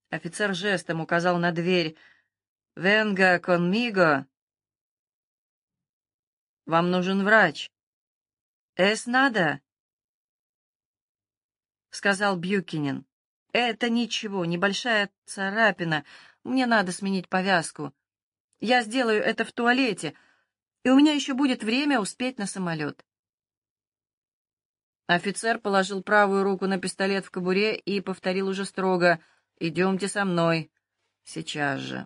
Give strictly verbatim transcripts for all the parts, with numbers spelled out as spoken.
Офицер жестом указал на дверь. «Венга конмиго». «Вам нужен врач». «Эс надо», — сказал Бьюкинен. «Это ничего, небольшая царапина. Мне надо сменить повязку. Я сделаю это в туалете, и у меня еще будет время успеть на самолет». Офицер положил правую руку на пистолет в кобуре и повторил уже строго: «Идемте со мной. Сейчас же».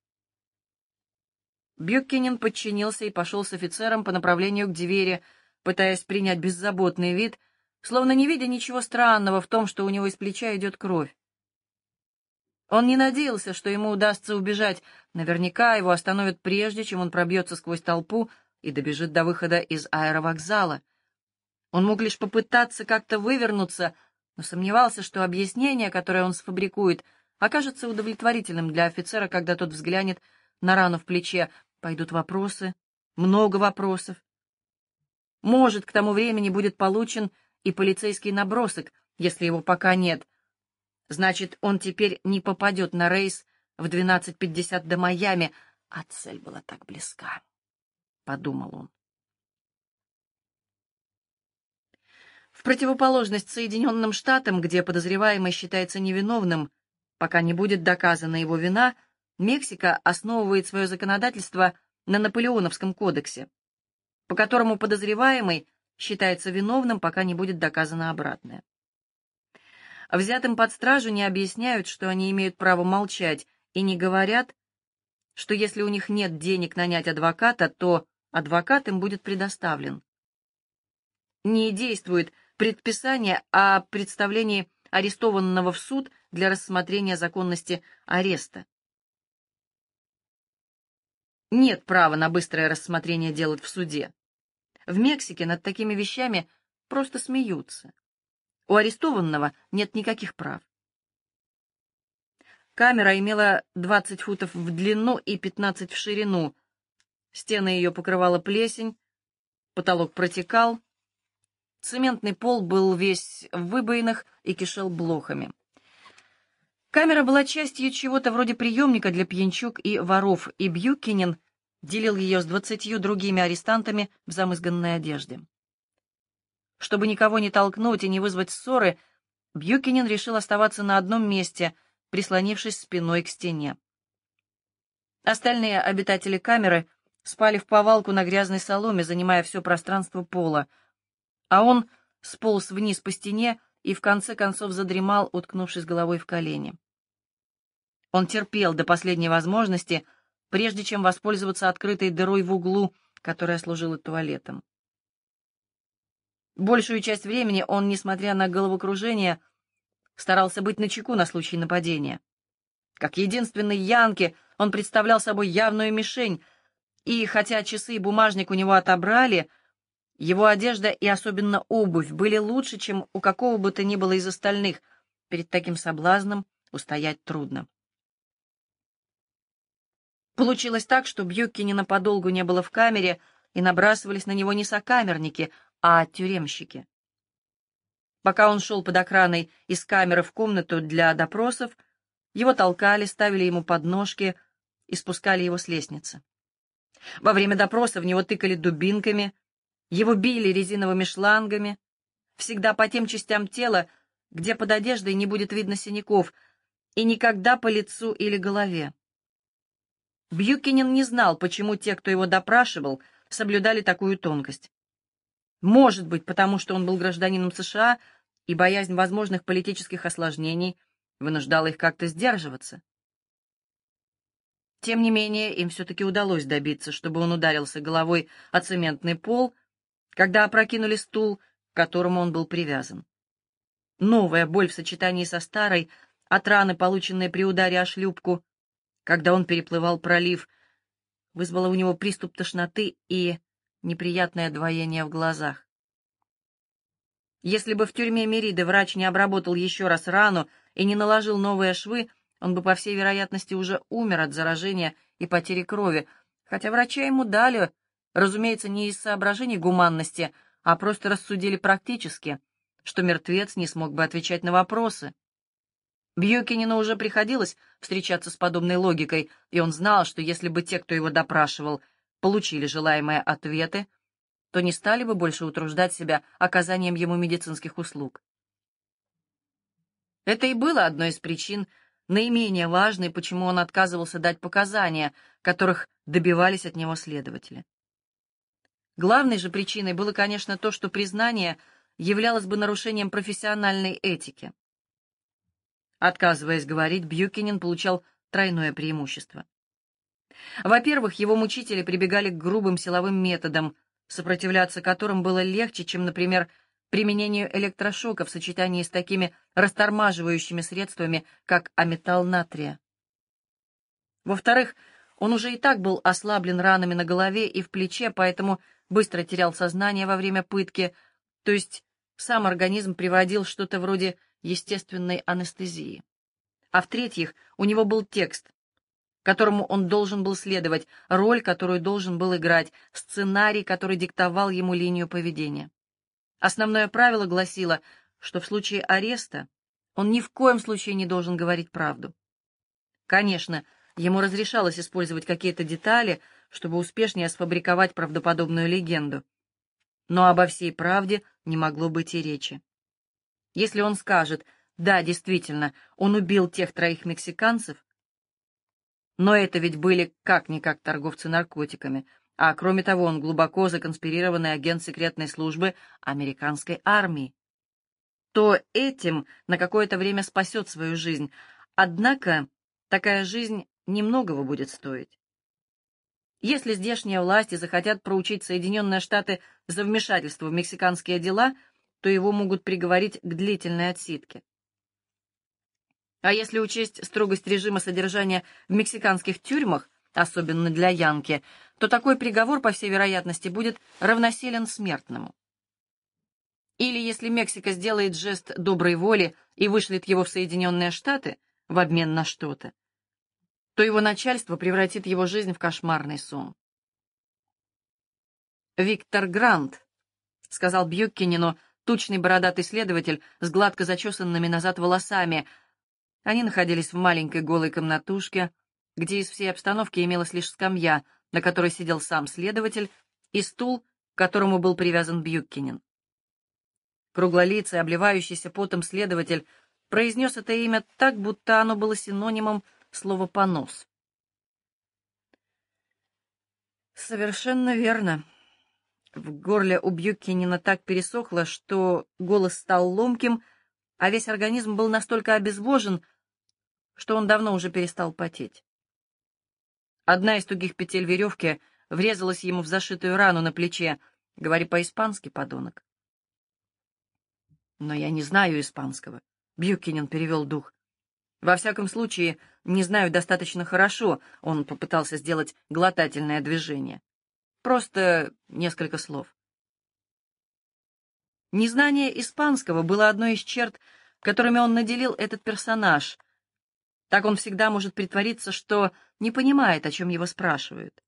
Бьюкинен подчинился и пошел с офицером по направлению к двери, пытаясь принять беззаботный вид, словно не видя ничего странного в том, что у него из плеча идет кровь. Он не надеялся, что ему удастся убежать. Наверняка его остановят прежде, чем он пробьется сквозь толпу и добежит до выхода из аэровокзала. Он мог лишь попытаться как-то вывернуться, но сомневался, что объяснение, которое он сфабрикует, окажется удовлетворительным для офицера, когда тот взглянет на рану в плече. Пойдут вопросы, много вопросов. Может, к тому времени будет получен и полицейский набросок, если его пока нет. Значит, он теперь не попадет на рейс в двенадцать пятьдесят до Майами, а цель была так близка, — подумал он. В противоположность Соединенным Штатам, где подозреваемый считается невиновным, пока не будет доказана его вина, Мексика основывает свое законодательство на Наполеоновском кодексе, по которому подозреваемый считается виновным, пока не будет доказано обратное. Взятым под стражу не объясняют, что они имеют право молчать, и не говорят, что если у них нет денег нанять адвоката, то адвокат им будет предоставлен. Не действует предписание о представлении арестованного в суд для рассмотрения законности ареста. Нет права на быстрое рассмотрение дел в суде. В Мексике над такими вещами просто смеются. У арестованного нет никаких прав. Камера имела двадцать футов в длину и пятнадцать в ширину. Стены ее покрывала плесень, потолок протекал. Цементный пол был весь в выбоинах и кишел блохами. Камера была частью чего-то вроде приемника для пьянчуг и воров, и Бьюкинен делил ее с двадцатью другими арестантами в замызганной одежде. Чтобы никого не толкнуть и не вызвать ссоры, Бьюкинен решил оставаться на одном месте, прислонившись спиной к стене. Остальные обитатели камеры спали вповалку на грязной соломе, занимая все пространство пола, а он сполз вниз по стене и в конце концов задремал, уткнувшись головой в колени. Он терпел до последней возможности, прежде чем воспользоваться открытой дырой в углу, которая служила туалетом. Большую часть времени он, несмотря на головокружение, старался быть начеку на случай нападения. Как единственный янки, он представлял собой явную мишень, и хотя часы и бумажник у него отобрали, его одежда и особенно обувь были лучше, чем у какого бы то ни было из остальных. Перед таким соблазном устоять трудно. Получилось так, что Бьюкинена подолгу не было в камере, и набрасывались на него не сокамерники, а тюремщики. Пока он шел под охраной из камеры в комнату для допросов, его толкали, ставили ему подножки и спускали его с лестницы. Во время допроса в него тыкали дубинками, его били резиновыми шлангами, всегда по тем частям тела, где под одеждой не будет видно синяков, и никогда по лицу или голове. Бьюкинен не знал, почему те, кто его допрашивал, соблюдали такую тонкость. Может быть, потому что он был гражданином США, и боязнь возможных политических осложнений вынуждала их как-то сдерживаться. Тем не менее, им все-таки удалось добиться, чтобы он ударился головой о цементный пол, когда опрокинули стул, к которому он был привязан. Новая боль в сочетании со старой, от раны, полученной при ударе о шлюпку, когда он переплывал пролив, вызвала у него приступ тошноты и неприятное двоение в глазах. Если бы в тюрьме Мериды врач не обработал еще раз рану и не наложил новые швы, он бы, по всей вероятности, уже умер от заражения и потери крови, хотя врача ему дали, разумеется, не из соображений гуманности, а просто рассудили практически, что мертвец не смог бы отвечать на вопросы. Бьюкинену уже приходилось встречаться с подобной логикой, и он знал, что если бы те, кто его допрашивал, получили желаемые ответы, то не стали бы больше утруждать себя оказанием ему медицинских услуг. Это и было одной из причин, наименее важной, почему он отказывался дать показания, которых добивались от него следователи. Главной же причиной было, конечно, то, что признание являлось бы нарушением профессиональной этики. Отказываясь говорить, Бьюкинен получал тройное преимущество. Во-первых, его мучители прибегали к грубым силовым методам, сопротивляться которым было легче, чем, например, применению электрошока в сочетании с такими растормаживающими средствами, как аметал натрия. Во-вторых, он уже и так был ослаблен ранами на голове и в плече, поэтому быстро терял сознание во время пытки, то есть сам организм приводил что-то вроде естественной анестезии. А в-третьих, у него был текст, которому он должен был следовать, роль, которую должен был играть, сценарий, который диктовал ему линию поведения. Основное правило гласило, что в случае ареста он ни в коем случае не должен говорить правду. Конечно, ему разрешалось использовать какие-то детали, чтобы успешнее сфабриковать правдоподобную легенду. Но обо всей правде не могло быть и речи. Если он скажет: «Да, действительно, он убил тех троих мексиканцев», но это ведь были как-никак торговцы наркотиками, а кроме того он глубоко законспирированный агент секретной службы американской армии, то этим на какое-то время спасет свою жизнь. Однако такая жизнь немногого будет стоить. Если здешние власти захотят проучить Соединенные Штаты за вмешательство в мексиканские дела, то его могут приговорить к длительной отсидке. А если учесть строгость режима содержания в мексиканских тюрьмах, особенно для янки, то такой приговор, по всей вероятности, будет равносилен смертному. Или если Мексика сделает жест доброй воли и вышлет его в Соединенные Штаты в обмен на что-то, то его начальство превратит его жизнь в кошмарный сон. «Виктор Грант», — сказал Бьюкинену тучный бородатый следователь с гладко зачесанными назад волосами. Они находились в маленькой голой комнатушке, где из всей обстановки имелась лишь скамья, на которой сидел сам следователь, и стул, к которому был привязан Бьюкинен. Круглолицый, обливающийся потом следователь произнес это имя так, будто оно было синонимом слова «понос». «Совершенно верно». В горле у Бьюкинена так пересохло, что голос стал ломким, а весь организм был настолько обезвожен, что он давно уже перестал потеть. Одна из тугих петель веревки врезалась ему в зашитую рану на плече. «Говори по-испански, подонок». «Но я не знаю испанского», — Бьюкинен перевел дух. «Во всяком случае, не знаю достаточно хорошо», — он попытался сделать глотательное движение. «Просто несколько слов». Незнание испанского было одной из черт, которыми он наделил этот персонаж. Так он всегда может притвориться, что не понимает, о чем его спрашивают.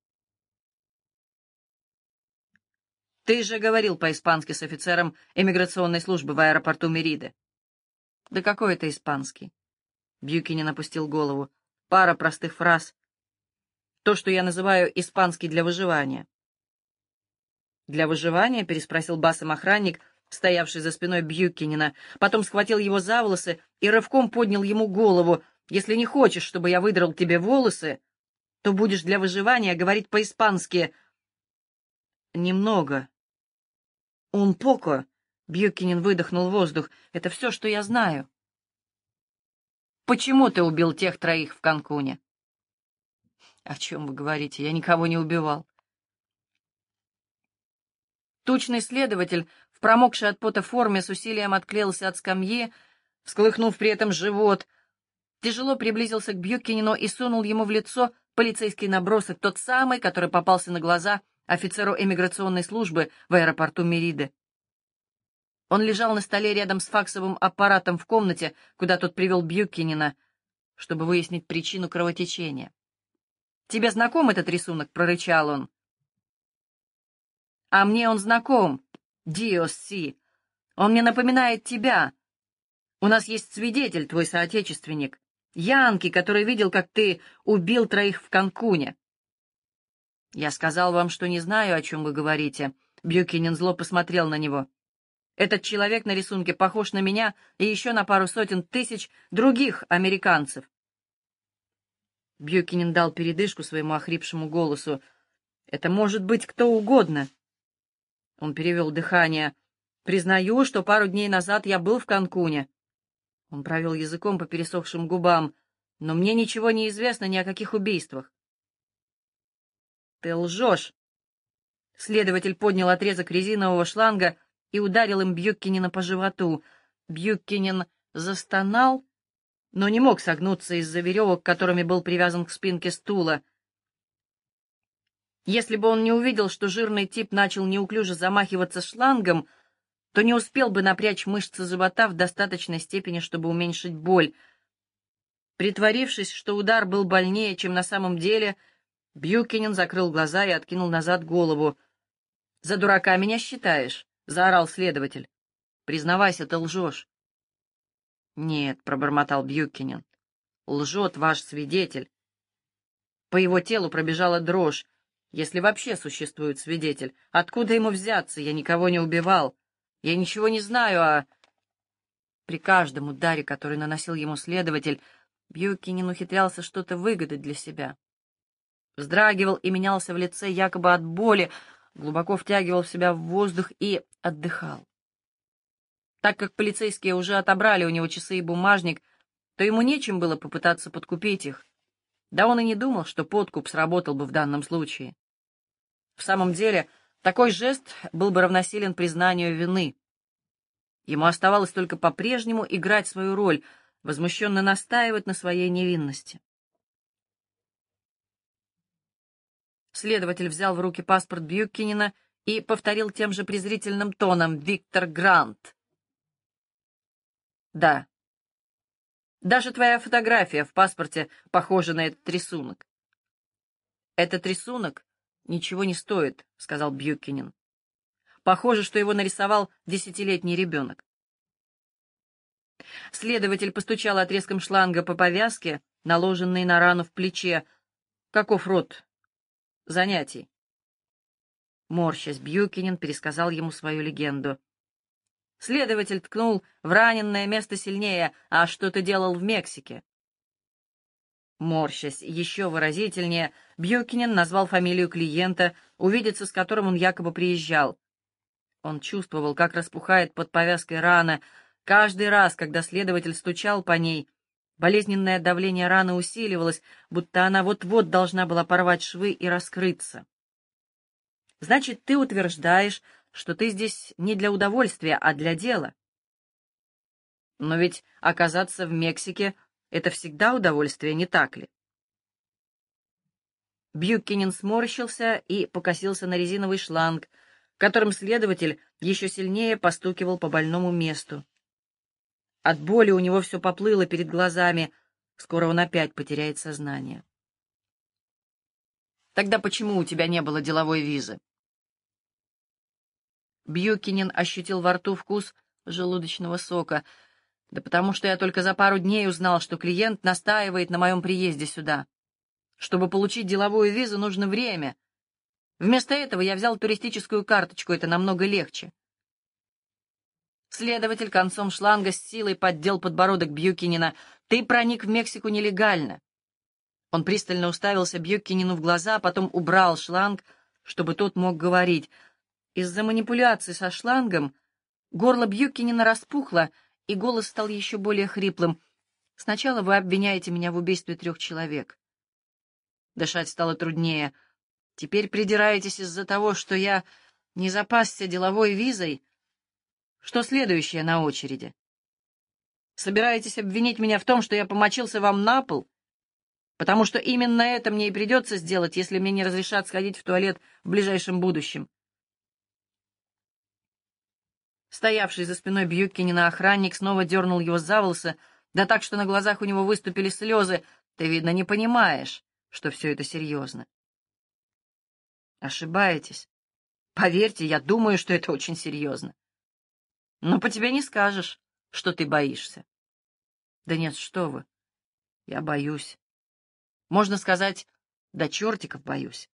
«Ты же говорил по-испански с офицером эмиграционной службы в аэропорту Мериды». «Да какой это испанский?» Бьюкинен опустил голову. «Пара простых фраз. То, что я называю испанский для выживания». «Для выживания?» — переспросил басом охранник, стоявший за спиной Бьюкинена, потом схватил его за волосы и рывком поднял ему голову. «Если не хочешь, чтобы я выдрал тебе волосы, то будешь для выживания говорить по-испански». «Немного». «Un poco», — Бьюкинен выдохнул воздух, — «это все, что я знаю». «Почему ты убил тех троих в Канкуне?» «О чем вы говорите? Я никого не убивал». Тучный следователь в промокшей от пота форме с усилием отклеился от скамьи, всколыхнув при этом живот, тяжело приблизился к Бьюкинену и сунул ему в лицо полицейский набросок, тот самый, который попался на глаза офицеру эмиграционной службы в аэропорту Мериды. Он лежал на столе рядом с факсовым аппаратом в комнате, куда тот привел Бьюкинена, чтобы выяснить причину кровотечения. «Тебе знаком этот рисунок?» — прорычал он. «А мне он знаком, Диос Си. Он мне напоминает тебя». У нас есть свидетель, твой соотечественник, Янки, который видел, как ты убил троих в Канкуне. Я сказал вам, что не знаю, о чем вы говорите. Бьюкинен зло посмотрел на него. Этот человек на рисунке похож на меня и еще на пару сотен тысяч других американцев. Бьюкинен дал передышку своему охрипшему голосу. «Это может быть кто угодно». Он перевел дыхание. «Признаю, что пару дней назад я был в Канкуне». Он провел языком по пересохшим губам. «Но мне ничего не известно ни о каких убийствах». «Ты лжешь!» Следователь поднял отрезок резинового шланга и ударил им Бьюкинена по животу. Бьюкинен застонал, но не мог согнуться из-за веревок, которыми был привязан к спинке стула. Если бы он не увидел, что жирный тип начал неуклюже замахиваться шлангом, то не успел бы напрячь мышцы живота в достаточной степени, чтобы уменьшить боль. Притворившись, что удар был больнее, чем на самом деле, Бьюкинен закрыл глаза и откинул назад голову. «За дурака меня считаешь?» — заорал следователь. «Признавайся, ты лжешь». «Нет», — пробормотал Бьюкинен, — «лжет ваш свидетель». По его телу пробежала дрожь. Если вообще существует свидетель, откуда ему взяться? Я никого не убивал. Я ничего не знаю о... При каждом ударе, который наносил ему следователь, Бьюкинен ухитрялся что-то выгадать для себя. Вздрагивал и менялся в лице якобы от боли, глубоко втягивал в себя воздух и отдыхал. Так как полицейские уже отобрали у него часы и бумажник, то ему нечем было попытаться подкупить их. Да он и не думал, что подкуп сработал бы в данном случае. В самом деле, такой жест был бы равносилен признанию вины. Ему оставалось только по-прежнему играть свою роль, возмущенно настаивать на своей невинности. Следователь взял в руки паспорт Бьюкинена и повторил тем же презрительным тоном: «Виктор Грант». «Да. Даже твоя фотография в паспорте похожа на этот рисунок». «Этот рисунок ничего не стоит», — сказал Бьюкинен. «Похоже, что его нарисовал десятилетний ребенок». Следователь постучал отрезком шланга по повязке, наложенной на рану в плече. «Каков род занятий?» Морщась, Бьюкинен пересказал ему свою легенду. Следователь ткнул в раненное место сильнее. «А что ты делал в Мексике?» Морщась еще выразительнее, Бьюкинен назвал фамилию клиента, увидеться с которым он якобы приезжал. Он чувствовал, как распухает под повязкой рана. Каждый раз, когда следователь стучал по ней, болезненное давление раны усиливалось, будто она вот-вот должна была порвать швы и раскрыться. «Значит, ты утверждаешь, что ты здесь не для удовольствия, а для дела?» «Но ведь оказаться в Мексике — это всегда удовольствие, не так ли?» Бьюкинен сморщился и покосился на резиновый шланг, которым следователь еще сильнее постукивал по больному месту. От боли у него все поплыло перед глазами. Скоро он опять потеряет сознание. «Тогда почему у тебя не было деловой визы?» Бьюкинен ощутил во рту вкус желудочного сока. «Да потому что я только за пару дней узнал, что клиент настаивает на моем приезде сюда. Чтобы получить деловую визу, нужно время. Вместо этого я взял туристическую карточку, это намного легче». Следователь концом шланга с силой поддел подбородок Бьюкинена. «Ты проник в Мексику нелегально». Он пристально уставился Бьюкинену в глаза, а потом убрал шланг, чтобы тот мог говорить. Из-за манипуляций со шлангом горло Бьюкинена распухло, и голос стал еще более хриплым. «Сначала вы обвиняете меня в убийстве трех человек». Дышать стало труднее. «Теперь придираетесь из-за того, что я не запасся деловой визой? Что следующее на очереди? Собираетесь обвинить меня в том, что я помочился вам на пол? Потому что именно это мне и придется сделать, если мне не разрешат сходить в туалет в ближайшем будущем». Стоявший за спиной Бьюкинена охранник снова дернул его за волосы, да так, что на глазах у него выступили слезы. «Ты, видно, не понимаешь, что все это серьезно». «Ошибаетесь. Поверьте, я думаю, что это очень серьезно. Но по тебе не скажешь, что ты боишься». Да нет, что вы, я боюсь. Можно сказать, до чертиков боюсь.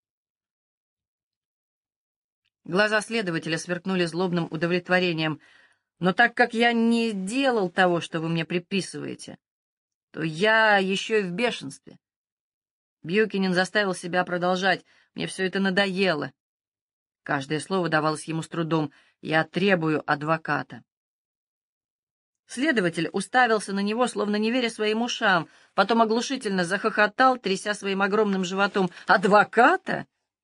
Глаза следователя сверкнули злобным удовлетворением. Но так как я не делал того, что вы мне приписываете, то я еще и в бешенстве. Бьюкинен заставил себя продолжать. Мне все это надоело. Каждое слово давалось ему с трудом. Я требую адвоката. Следователь уставился на него, словно не веря своим ушам, потом оглушительно захохотал, тряся своим огромным животом. «Адвоката?»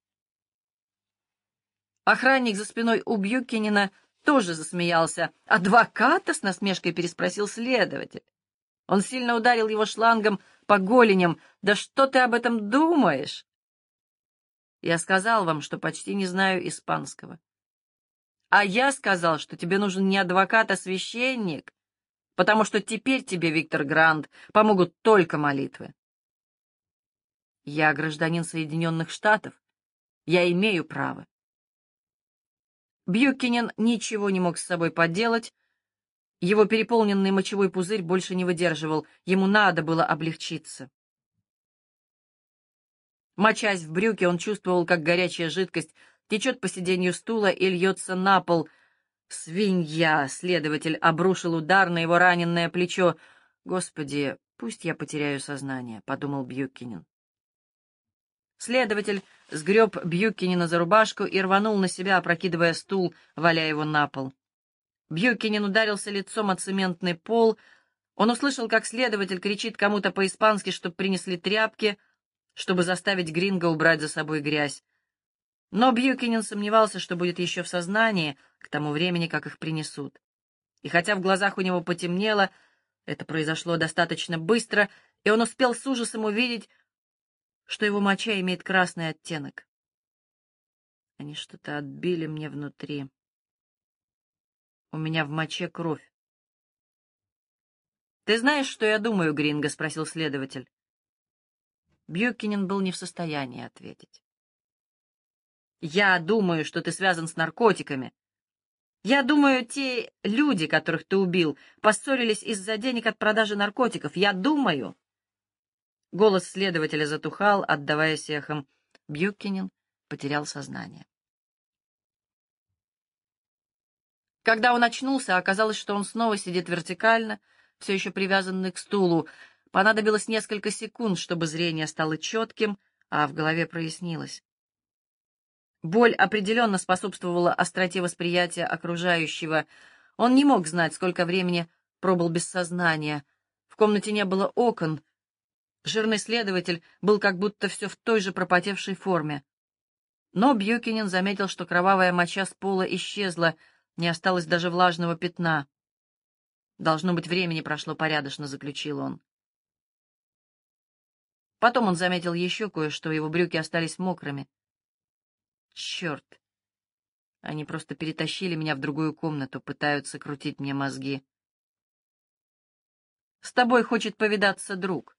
Охранник за спиной у Бьюкинена тоже засмеялся. «Адвоката?» — с насмешкой переспросил следователь. Он сильно ударил его шлангом по голеням. «Да что ты об этом думаешь?» «Я сказал вам, что почти не знаю испанского». «А я сказал, что тебе нужен не адвокат, а священник, потому что теперь тебе, Виктор Грант, помогут только молитвы». «Я гражданин Соединенных Штатов. Я имею право». Бьюкинен ничего не мог с собой поделать. Его переполненный мочевой пузырь больше не выдерживал. Ему надо было облегчиться. Мочась в брюки, он чувствовал, как горячая жидкость течет по сиденью стула и льется на пол. «Свинья!» — следователь обрушил удар на его раненное плечо. «Господи, пусть я потеряю сознание», — подумал Бьюкинен. Следователь сгреб Бьюкинена за рубашку и рванул на себя, опрокидывая стул, валяя его на пол. Бьюкинен ударился лицом о цементный пол. Он услышал, как следователь кричит кому-то по-испански, чтобы принесли тряпки, чтобы заставить Гринго убрать за собой грязь. Но Бьюкинен сомневался, что будет еще в сознании к тому времени, как их принесут. И хотя в глазах у него потемнело, это произошло достаточно быстро, и он успел с ужасом увидеть, что его моча имеет красный оттенок. Они что-то отбили мне внутри. У меня в моче кровь. «Ты знаешь, что я думаю, Гринго?» — спросил следователь. Бьюкинен был не в состоянии ответить. «Я думаю, что ты связан с наркотиками. Я думаю, те люди, которых ты убил, поссорились из-за денег от продажи наркотиков. Я думаю...» Голос следователя затухал, отдаваясь эхом. Бьюкинен потерял сознание. Когда он очнулся, оказалось, что он снова сидит вертикально, все еще привязанный к стулу. Понадобилось несколько секунд, чтобы зрение стало четким, а в голове прояснилось. Боль определенно способствовала остроте восприятия окружающего. Он не мог знать, сколько времени пробыл без сознания. В комнате не было окон. Жирный следователь был как будто все в той же пропотевшей форме. Но Бьюкинен заметил, что кровавая моча с пола исчезла, не осталось даже влажного пятна. «Должно быть, времени прошло порядочно», — заключил он. Потом он заметил еще кое-что, его брюки остались мокрыми. «Черт! Они просто перетащили меня в другую комнату, пытаются крутить мне мозги. С тобой хочет повидаться друг».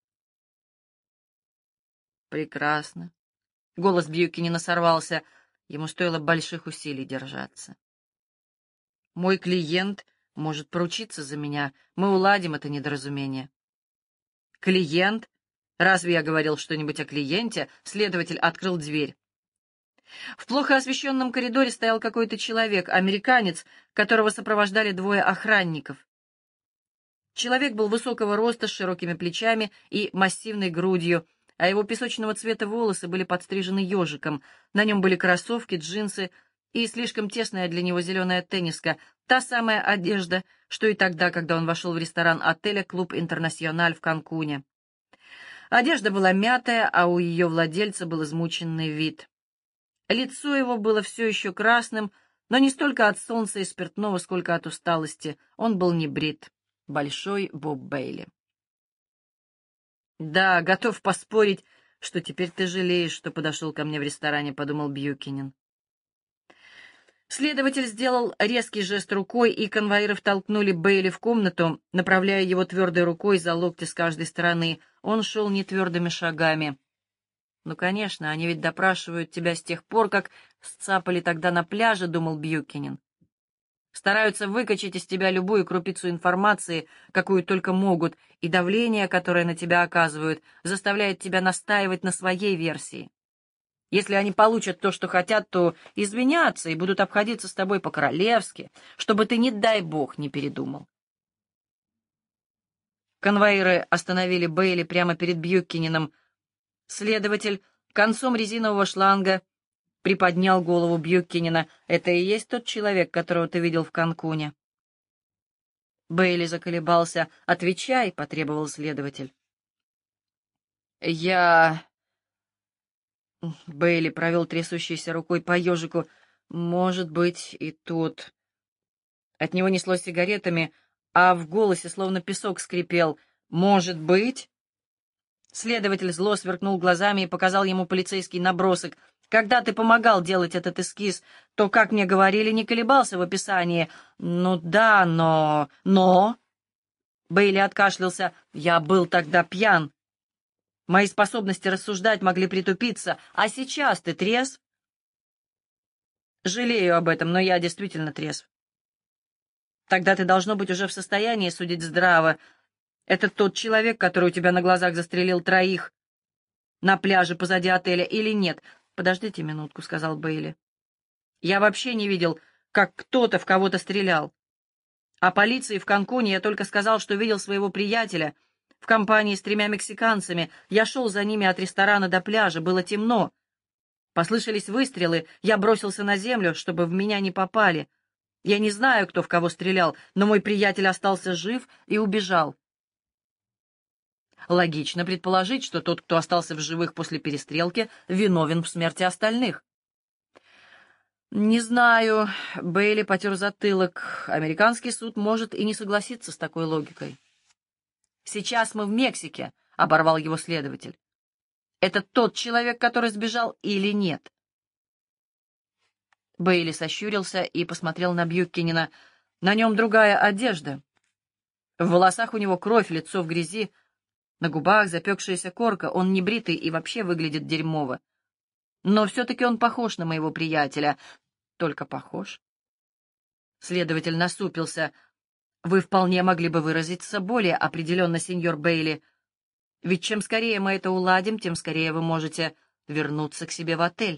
«Прекрасно». Голос Бьюкинена сорвался. Ему стоило больших усилий держаться. «Мой клиент может поручиться за меня. Мы уладим это недоразумение». «Клиент? Разве я говорил что-нибудь о клиенте?» Следователь открыл дверь. В плохо освещенном коридоре стоял какой-то человек, американец, которого сопровождали двое охранников. Человек был высокого роста, с широкими плечами и массивной грудью, а его песочного цвета волосы были подстрижены ежиком. На нем были кроссовки, джинсы и слишком тесная для него зеленая тенниска, та самая одежда, что и тогда, когда он вошел в ресторан отеля «Клуб Интернациональ» в Канкуне. Одежда была мятая, а у ее владельца был измученный вид. Лицо его было все еще красным, но не столько от солнца и спиртного, сколько от усталости. Он был не брит. Большой Боб Бейли. «Да, готов поспорить, что теперь ты жалеешь, что подошел ко мне в ресторане», — подумал Бьюкинен. Следователь сделал резкий жест рукой, и конвоиры втолкнули Бейли в комнату, направляя его твердой рукой за локти с каждой стороны. Он шел нетвердыми шагами. «Ну, конечно, они ведь допрашивают тебя с тех пор, как сцапали тогда на пляже», — думал Бьюкинен. Стараются выкачать из тебя любую крупицу информации, какую только могут, и давление, которое на тебя оказывают, заставляет тебя настаивать на своей версии. Если они получат то, что хотят, то извинятся и будут обходиться с тобой по-королевски, чтобы ты, не дай бог, не передумал. Конвоиры остановили Бейли прямо перед Бьюкиненом. Следователь концом резинового шланга приподнял голову Бьюкинена. «Это и есть тот человек, которого ты видел в Канкуне?» Бейли заколебался. «Отвечай», — потребовал следователь. «Я...» Бейли провел трясущейся рукой по ежику. «Может быть, и тут...» От него несло сигаретами, а в голосе словно песок скрипел. «Может быть...» Следователь зло сверкнул глазами и показал ему полицейский набросок. «Когда ты помогал делать этот эскиз, то, как мне говорили, не колебался в описании. Ну да, но... но...» Бейли откашлялся. «Я был тогда пьян. Мои способности рассуждать могли притупиться. А сейчас ты трезв?» «Жалею об этом, но я действительно трезв». «Тогда ты, должно быть, уже в состоянии судить здраво. Это тот человек, который у тебя на глазах застрелил троих на пляже позади отеля, или нет?» «Подождите минутку», — сказал Бейли. «Я вообще не видел, как кто-то в кого-то стрелял. А полиции в Канкуне я только сказал, что видел своего приятеля в компании с тремя мексиканцами. Я шел за ними от ресторана до пляжа, было темно. Послышались выстрелы, я бросился на землю, чтобы в меня не попали. Я не знаю, кто в кого стрелял, но мой приятель остался жив и убежал». Логично предположить, что тот, кто остался в живых после перестрелки, виновен в смерти остальных. «Не знаю», — Бейли потер затылок. «Американский суд может и не согласиться с такой логикой». «Сейчас мы в Мексике», — оборвал его следователь. «Это тот человек, который сбежал, или нет?» Бейли сощурился и посмотрел на Бьюкинена. На нем другая одежда. В волосах у него кровь, лицо в грязи, на губах запекшаяся корка, он не бритый и вообще выглядит дерьмово. Но все-таки он похож на моего приятеля. Только похож. Следователь насупился. «Вы вполне могли бы выразиться более определенно, сеньор Бейли. Ведь чем скорее мы это уладим, тем скорее вы можете вернуться к себе в отель».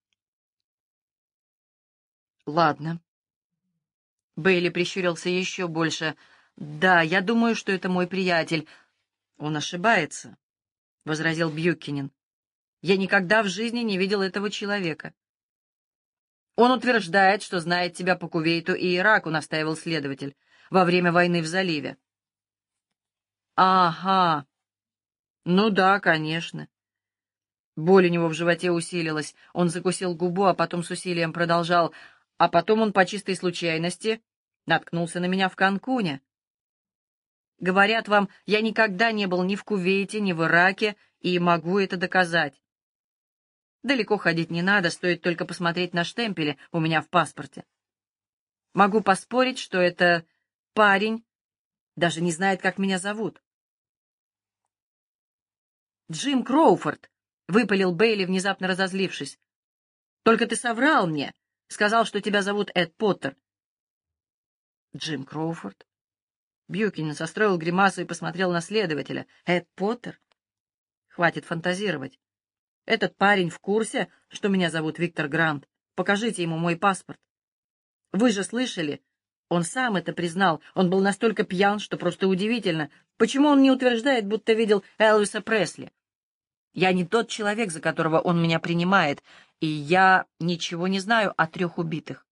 «Ладно». Бейли прищурился еще больше. «Да, я думаю, что это мой приятель». «Он ошибается», — возразил Бьюкинен. «Я никогда в жизни не видел этого человека». «Он утверждает, что знает тебя по Кувейту и Ираку», — настаивал следователь, — «во время войны в заливе». «Ага. Ну да, конечно». Боль у него в животе усилилась. Он закусил губу, а потом с усилием продолжал. «А потом он по чистой случайности наткнулся на меня в Канкуне. Говорят вам, я никогда не был ни в Кувейте, ни в Ираке, и могу это доказать. Далеко ходить не надо, стоит только посмотреть на штемпели у меня в паспорте. Могу поспорить, что это парень даже не знает, как меня зовут». «Джим Кроуфорд», — выпалил Бейли, внезапно разозлившись. «Только ты соврал мне, сказал, что тебя зовут Эд Поттер». «Джим Кроуфорд?» Бьюкинен состроил гримасу и посмотрел на следователя. «Эд Поттер? Хватит фантазировать. Этот парень в курсе, что меня зовут Виктор Грант. Покажите ему мой паспорт. Вы же слышали? Он сам это признал. Он был настолько пьян, что просто удивительно. Почему он не утверждает, будто видел Элвиса Пресли? Я не тот человек, за которого он меня принимает, и я ничего не знаю о трех убитых».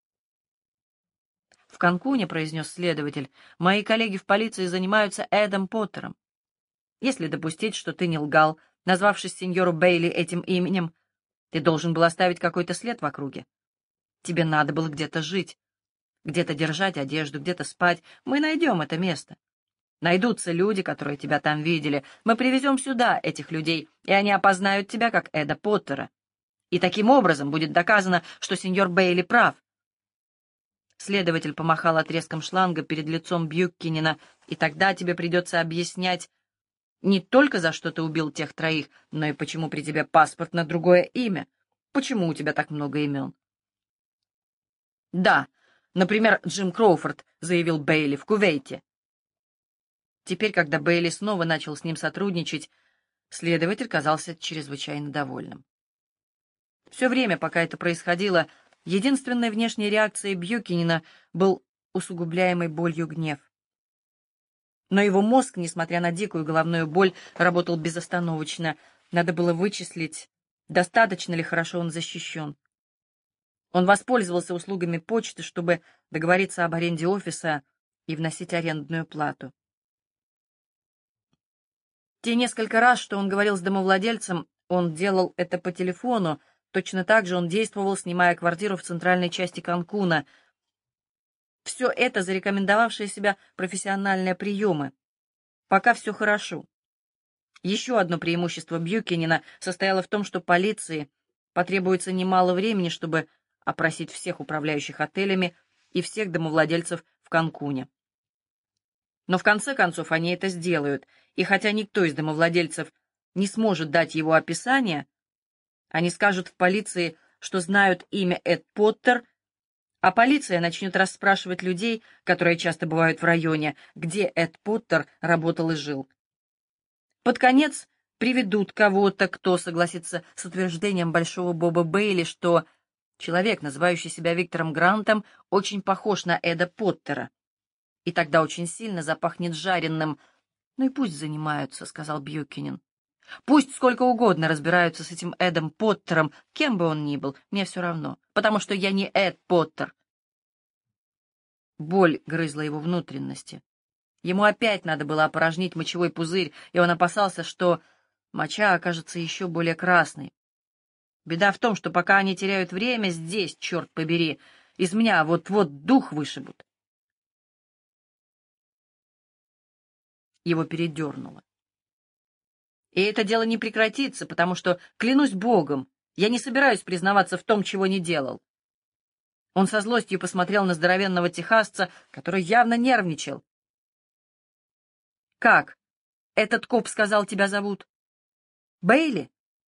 «В Канкуне, — произнес следователь, — мои коллеги в полиции занимаются Эдом Поттером. Если допустить, что ты не лгал, назвавшись сеньору Бейли этим именем, ты должен был оставить какой-то след в округе. Тебе надо было где-то жить, где-то держать одежду, где-то спать. Мы найдем это место. Найдутся люди, которые тебя там видели. Мы привезем сюда этих людей, и они опознают тебя как Эда Поттера. И таким образом будет доказано, что сеньор Бейли прав». Следователь помахал отрезком шланга перед лицом Бьюкинена. «И тогда тебе придется объяснять не только, за что ты убил тех троих, но и почему при тебе паспорт на другое имя. Почему у тебя так много имен?» «Да, Например, Джим Кроуфорд, заявил Бейли, в Кувейте. Теперь, когда Бейли снова начал с ним сотрудничать, следователь казался чрезвычайно довольным. Все время, пока это происходило, единственной внешней реакцией Бьюкинена был усугубляемый болью гнев. Но его мозг, несмотря на дикую головную боль, работал безостановочно. Надо было вычислить, достаточно ли хорошо он защищен. Он воспользовался услугами почты, чтобы договориться об аренде офиса и вносить арендную плату. Те несколько раз, что он говорил с домовладельцем, он делал это по телефону. Точно так же он действовал, снимая квартиру в центральной части Канкуна. Все это зарекомендовавшие себя профессиональные приемы. Пока все хорошо. Еще одно преимущество Бьюкинена состояло в том, что полиции потребуется немало времени, чтобы опросить всех управляющих отелями и всех домовладельцев в Канкуне. Но в конце концов они это сделают, и хотя никто из домовладельцев не сможет дать его описание, они скажут в полиции, что знают имя Эд Поттер, а полиция начнет расспрашивать людей, которые часто бывают в районе, где Эд Поттер работал и жил. Под конец приведут кого-то, кто согласится с утверждением большого Боба Бейли, что человек, называющий себя Виктором Грантом, очень похож на Эда Поттера. И тогда очень сильно запахнет жареным. «Ну и пусть занимаются», — сказал Бьюкинен. «Пусть сколько угодно разбираются с этим Эдом Поттером, кем бы он ни был, мне все равно, потому что я не Эд Поттер». Боль грызла его внутренности. Ему опять надо было опорожнить мочевой пузырь, и он опасался, что моча окажется еще более красной. Беда в том, что пока они теряют время здесь, черт побери, из меня вот-вот дух вышибут. Его передернуло. И это дело не прекратится, потому что, клянусь Богом, я не собираюсь признаваться в том, чего не делал. Он со злостью посмотрел на здоровенного техасца, который явно нервничал. «Как? Этот коп сказал, тебя зовут? Бейли?»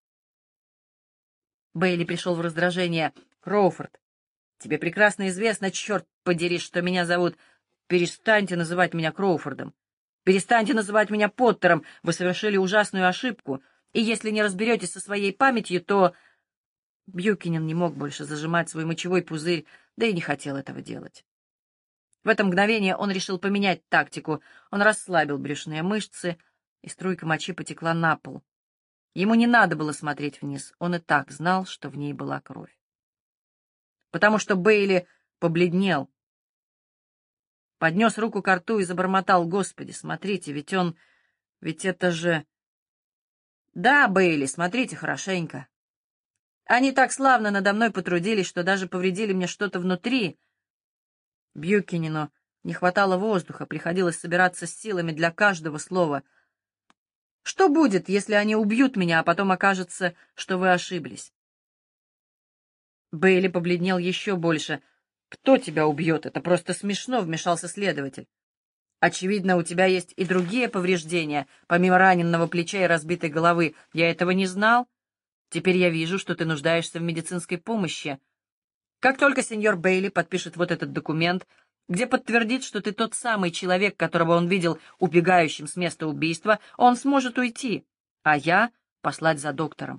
Бейли пришел в раздражение. «Кроуфорд, тебе прекрасно известно, черт подери, что меня зовут. Перестаньте называть меня Кроуфордом. Перестаньте называть меня Поттером. Вы совершили ужасную ошибку. И если не разберетесь со своей памятью, то...» Бьюкинен не мог больше зажимать свой мочевой пузырь, да и не хотел этого делать. В это мгновение он решил поменять тактику. Он расслабил брюшные мышцы, и струйка мочи потекла на пол. Ему не надо было смотреть вниз, он и так знал, что в ней была кровь. Потому что Бейли побледнел, поднес руку ко рту и забормотал: «Господи, смотрите, ведь он... ведь это же...» «Да, Бейли, смотрите хорошенько. Они так славно надо мной потрудились, что даже повредили мне что-то внутри». Бьюкинену не хватало воздуха, приходилось собираться с силами для каждого слова. «Что будет, если они убьют меня, а потом окажется, что вы ошиблись?» Бейли побледнел еще больше. «Кто тебя убьет? Это просто смешно», — вмешался следователь. «Очевидно, у тебя есть и другие повреждения, помимо раненного плеча и разбитой головы. Я этого не знал. Теперь я вижу, что ты нуждаешься в медицинской помощи. Как только сеньор Бейли подпишет вот этот документ, где подтвердит, что ты тот самый человек, которого он видел убегающим с места убийства, он сможет уйти, а я послать за доктором».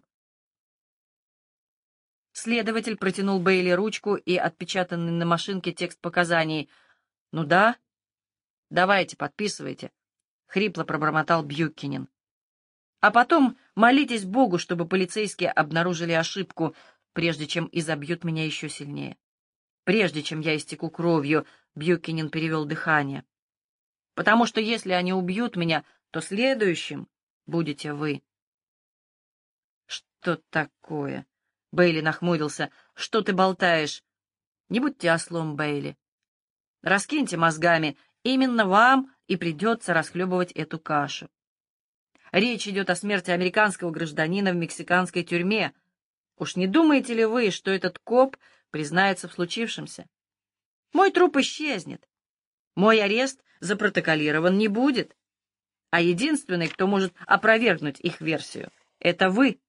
Следователь протянул Бейли ручку и отпечатанный на машинке текст показаний. «Ну да, давайте, подписывайте», — хрипло пробормотал Бьюкинен. «А потом молитесь Богу, чтобы полицейские обнаружили ошибку, прежде чем изобьют меня еще сильнее. Прежде чем я истеку кровью», — Бьюкинен перевел дыхание. «Потому что если они убьют меня, то следующим будете вы». «Что такое?» — Бейли нахмурился. «Что ты болтаешь? Не будьте ослом, Бейли. Раскиньте мозгами, именно вам и придется расхлебывать эту кашу. Речь идет о смерти американского гражданина в мексиканской тюрьме. Уж не думаете ли вы, что этот коп признается в случившемся? Мой труп исчезнет. Мой арест запротоколирован не будет. А единственный, кто может опровергнуть их версию, это вы.